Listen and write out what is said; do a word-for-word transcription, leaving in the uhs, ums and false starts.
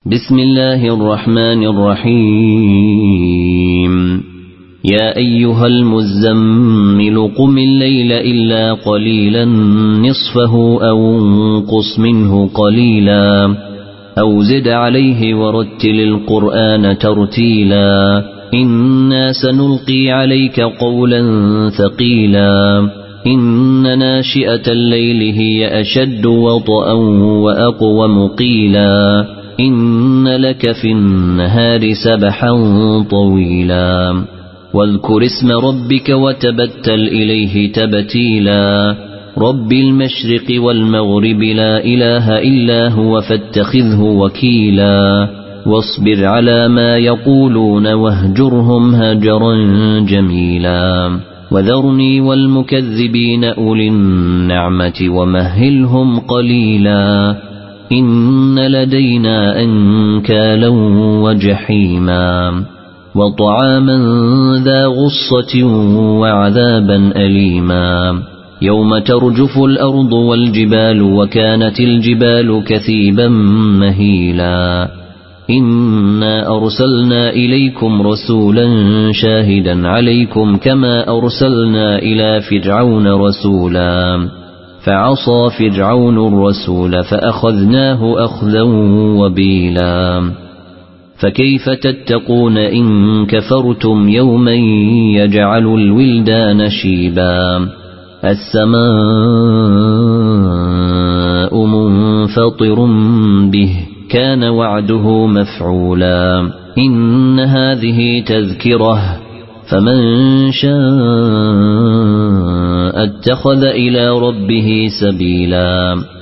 بسم الله الرحمن الرحيم يا أيها المزمل قم الليل إلا قليلا نصفه أو انقص منه قليلا أو زد عليه ورتل القرآن ترتيلا إنا سنلقي عليك قولا ثقيلا إن ناشئة الليل هي أشد وطئا وأقوم قيلا إن لك في النهار سبحا طويلا واذكر اسم ربك وتبتل إليه تبتيلا رب المشرق والمغرب لا إله إلا هو فاتخذه وكيلا واصبر على ما يقولون واهجرهم هجرا جميلا وذرني والمكذبين أولي النعمة ومهلهم قليلا إن لدينا أنكالا وجحيما وطعاما ذا غصة وعذابا أليما يوم ترجف الأرض والجبال وكانت الجبال كثيبا مهيلا إنا أرسلنا إليكم رسولا شاهدا عليكم كما أرسلنا إلى فرعون رسولا فعصى فرعون الرسول فأخذناه أخذا وبيلا فكيف تتقون إن كفرتم يوما يجعل الولدان شيبا السماء منفطر به كان وعده مفعولا إن هذه تذكرة فمن شاء اتخذ إلى ربه سبيلا